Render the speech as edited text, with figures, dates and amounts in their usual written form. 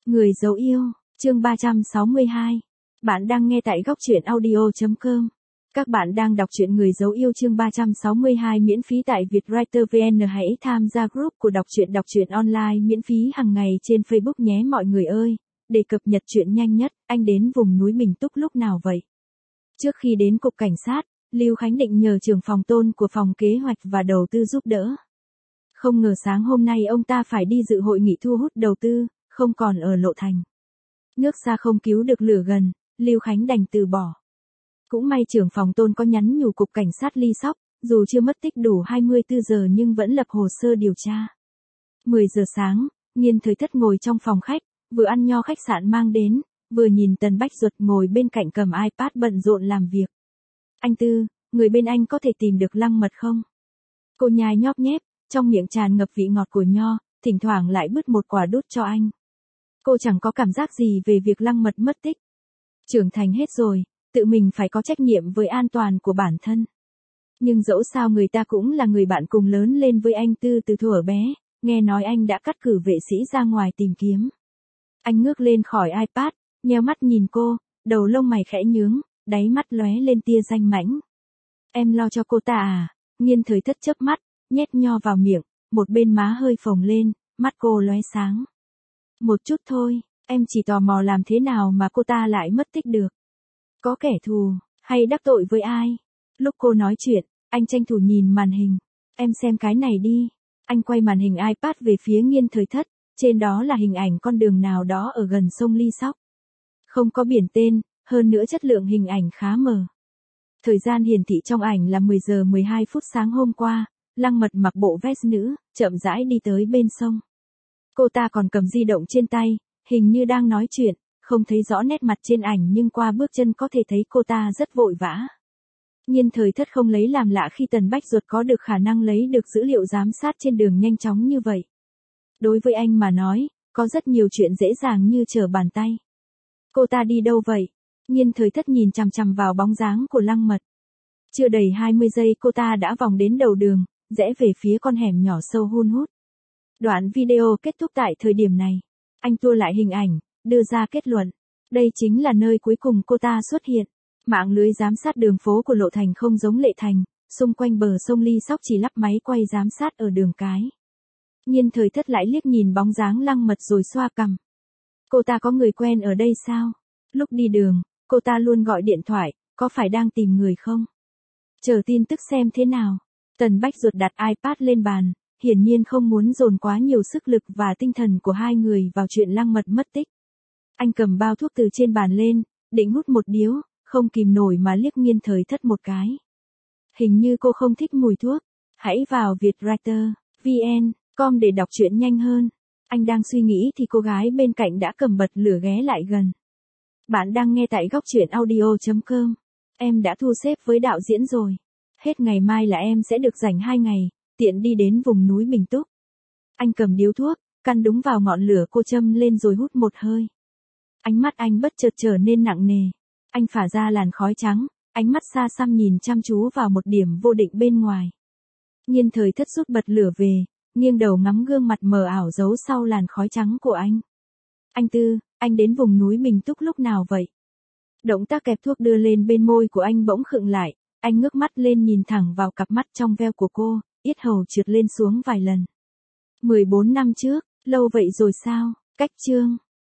Người dấu yêu, chương 362. Bạn đang nghe tại góc truyện audio.com. Các bạn đang đọc truyện Người dấu yêu chương 362 miễn phí tại Vietwriter VN. Hãy tham gia group của đọc truyện online miễn phí hàng ngày trên Facebook nhé mọi người ơi. Để cập nhật chuyện nhanh nhất, anh đến vùng núi Bình Túc lúc nào vậy? Trước khi đến cục cảnh sát, Lưu Khánh định nhờ trưởng phòng Tôn của phòng kế hoạch và đầu tư giúp đỡ. Không ngờ sáng hôm nay ông ta phải đi dự hội nghị thu hút đầu tư, không còn ở Lộ Thành. Nước xa không cứu được lửa gần, Lưu Khánh đành từ bỏ. Cũng may trưởng phòng Tôn có nhắn nhủ cục cảnh sát Ly Sóc, dù chưa mất tích đủ 24 giờ nhưng vẫn lập hồ sơ điều tra. 10 giờ sáng, Nghiên Thời Thất ngồi trong phòng khách, vừa ăn nho khách sạn mang đến, vừa nhìn Tần Bách Duật ngồi bên cạnh cầm iPad bận rộn làm việc. Anh Tư, người bên anh có thể tìm được Lăng Mật không? Cô nhai nhóp nhép, trong miệng tràn ngập vị ngọt của nho, thỉnh thoảng lại bứt một quả đút cho anh. Cô chẳng có cảm giác gì về việc Lăng Mật mất tích. Trưởng thành hết rồi, tự mình phải có trách nhiệm với an toàn của bản thân. Nhưng dẫu sao người ta cũng là người bạn cùng lớn lên với anh Tư từ thuở bé, nghe nói anh đã cắt cử vệ sĩ ra ngoài tìm kiếm. Anh ngước lên khỏi iPad, nheo mắt nhìn cô, đầu lông mày khẽ nhướng, đáy mắt lóe lên tia danh mãnh. Em lo cho cô ta à? Nghiên Thời Thất chớp mắt, nhét nho vào miệng, một bên má hơi phồng lên, mắt cô lóe sáng. Một chút thôi, em chỉ tò mò làm thế nào mà cô ta lại mất tích được. Có kẻ thù, hay đắc tội với ai? Lúc cô nói chuyện, anh tranh thủ nhìn màn hình. Em xem cái này đi. Anh quay màn hình iPad về phía Nghiên Thời Thất, trên đó là hình ảnh con đường nào đó ở gần sông Ly Sóc. Không có biển tên, hơn nữa chất lượng hình ảnh khá mờ. Thời gian hiển thị trong ảnh là 10 giờ 12 phút sáng hôm qua, Lăng Mật mặc bộ vest nữ, chậm rãi đi tới bên sông. Cô ta còn cầm di động trên tay, hình như đang nói chuyện, không thấy rõ nét mặt trên ảnh nhưng qua bước chân có thể thấy cô ta rất vội vã. Nghiên Thời Thất không lấy làm lạ khi Tần Bách Duật có được khả năng lấy được dữ liệu giám sát trên đường nhanh chóng như vậy. Đối với anh mà nói, có rất nhiều chuyện dễ dàng như trở bàn tay. Cô ta đi đâu vậy? Nghiên Thời Thất nhìn chằm chằm vào bóng dáng của Lăng Mật. Chưa đầy 20 giây cô ta đã vòng đến đầu đường, rẽ về phía con hẻm nhỏ sâu hun hút. Đoạn video kết thúc tại thời điểm này. Anh tua lại hình ảnh, đưa ra kết luận. Đây chính là nơi cuối cùng cô ta xuất hiện. Mạng lưới giám sát đường phố của Lộ Thành không giống Lệ Thành, xung quanh bờ sông Ly Sóc chỉ lắp máy quay giám sát ở đường cái. Nghiên Thời Thất lại liếc nhìn bóng dáng Lăng Mật rồi xoa cằm. Cô ta có người quen ở đây sao? Lúc đi đường, cô ta luôn gọi điện thoại, có phải đang tìm người không? Chờ tin tức xem thế nào. Tần Bách Duật đặt iPad lên bàn, hiển nhiên không muốn dồn quá nhiều sức lực và tinh thần của hai người vào chuyện Lăng Mật mất tích. Anh cầm bao thuốc từ trên bàn lên, định hút một điếu, không kìm nổi mà liếc Nghiên Thời Thất một cái. Hình như cô không thích mùi thuốc. Hãy vào Vietwriter VN.com để đọc truyện nhanh hơn. Anh đang suy nghĩ thì cô gái bên cạnh đã cầm bật lửa ghé lại gần. Bạn đang nghe tại góc truyện audio.com. Em đã thu xếp với đạo diễn rồi. Hết ngày mai là em sẽ được rảnh 2 ngày, tiện đi đến vùng núi Bình Túc. Anh cầm điếu thuốc, căn đúng vào ngọn lửa cô châm lên rồi hút một hơi. Ánh mắt anh bất chợt trở nên nặng nề. Anh phả ra làn khói trắng, ánh mắt xa xăm nhìn chăm chú vào một điểm vô định bên ngoài. Nghiên Thời Thất rút bật lửa về, nghiêng đầu ngắm gương mặt mờ ảo giấu sau làn khói trắng của anh. Anh Tư, anh đến vùng núi Bình Túc lúc nào vậy? Động tác kẹp thuốc đưa lên bên môi của anh bỗng khựng lại, anh ngước mắt lên nhìn thẳng vào cặp mắt trong veo của cô, yết hầu trượt lên xuống vài lần. 14 năm trước, lâu vậy rồi sao? Cách chương